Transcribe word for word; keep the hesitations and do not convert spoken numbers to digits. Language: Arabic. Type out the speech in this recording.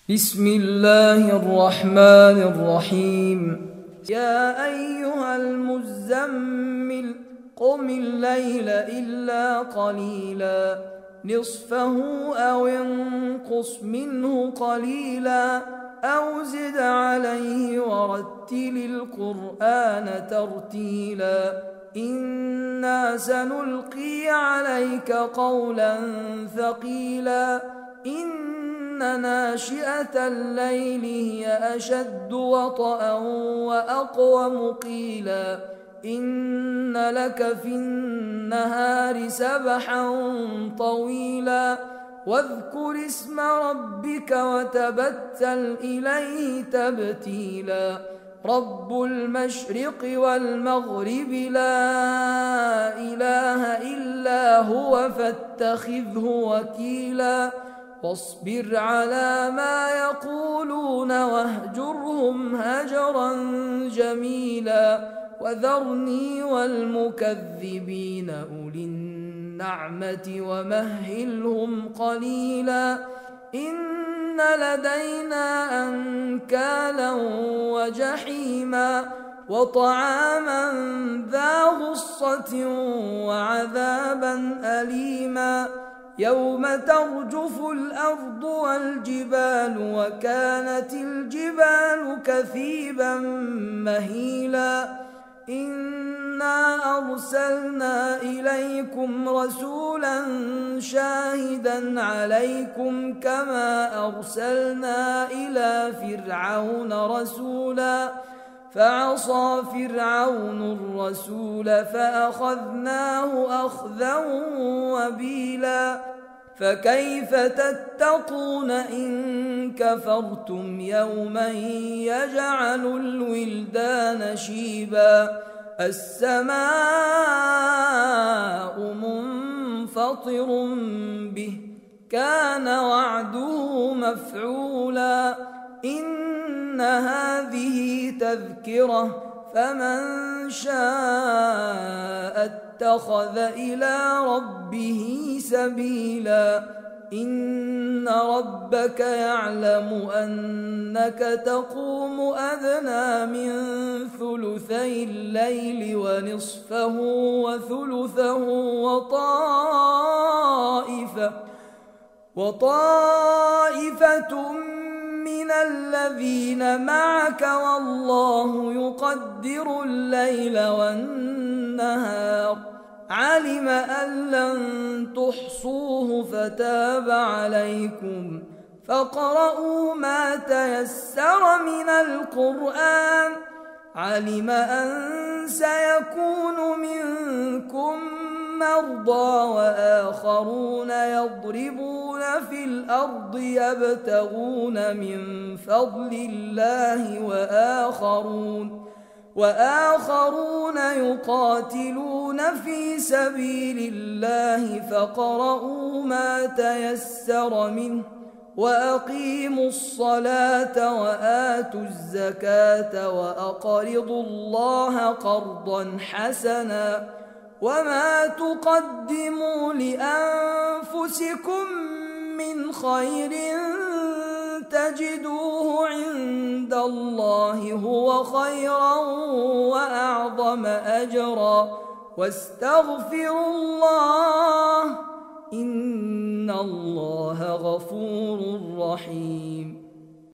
بسم الله الرحمن الرحيم. يا أيها المزمل قم الليل إلا قليلا نصفه أو انقص منه قليلا أو زد عليه ورتل القرآن ترتيلا إنا سنلقي عليك قولا ثقيلا إن ناشئة الليل هي أشد وطئا وأقوم قيلا إن لك في النهار سبحا طويلا واذكر اسم ربك وتبتل إليه تبتيلا رب المشرق والمغرب لا إله إلا هو فاتخذه وكيلا واصبر على ما يقولون واهجرهم هجرا جميلا وذرني والمكذبين أولي النعمة ومهلهم قليلا إن لدينا أنكالا وجحيما وطعاما ذا غصة وعذابا أليما يوم ترجف الأرض والجبال وكانت الجبال كثيبا مهيلا إنا أرسلنا إليكم رسولا شاهدا عليكم كما أرسلنا إلى فرعون رسولا فعصى فرعون الرسول فأخذناه أخذا وبيلا فكيف تتقون إن كفرتم يوما يجعل الولدان شيبا السماء منفطر به كان وعده مفعولا إن هذه تذكرة فمن شاء اتخذ إلى ربه سبيلا إن ربك يعلم أنك تقوم أدنى من ثلثي الليل ونصفه وثلثه وطائفة وطائفة من الذين معك والله يقدر الليل والنهار علم أن لن تحصوه فتاب عليكم فاقرؤوا ما تيسر من القرآن علم أن سيكون منكم مرضى وآخرون يضربون في الأرض يبتغون من فضل الله وآخرون وآخرون يقاتلون في سبيل الله فاقرؤوا ما تيسر منه وأقيموا الصلاة وآتوا الزكاة وأقرضوا الله قرضا حسنا وما تقدموا لأنفسكم من خير تجدوه عند الله هو خيرا وأعظم أجرا واستغفروا الله إن الله غفور رحيم.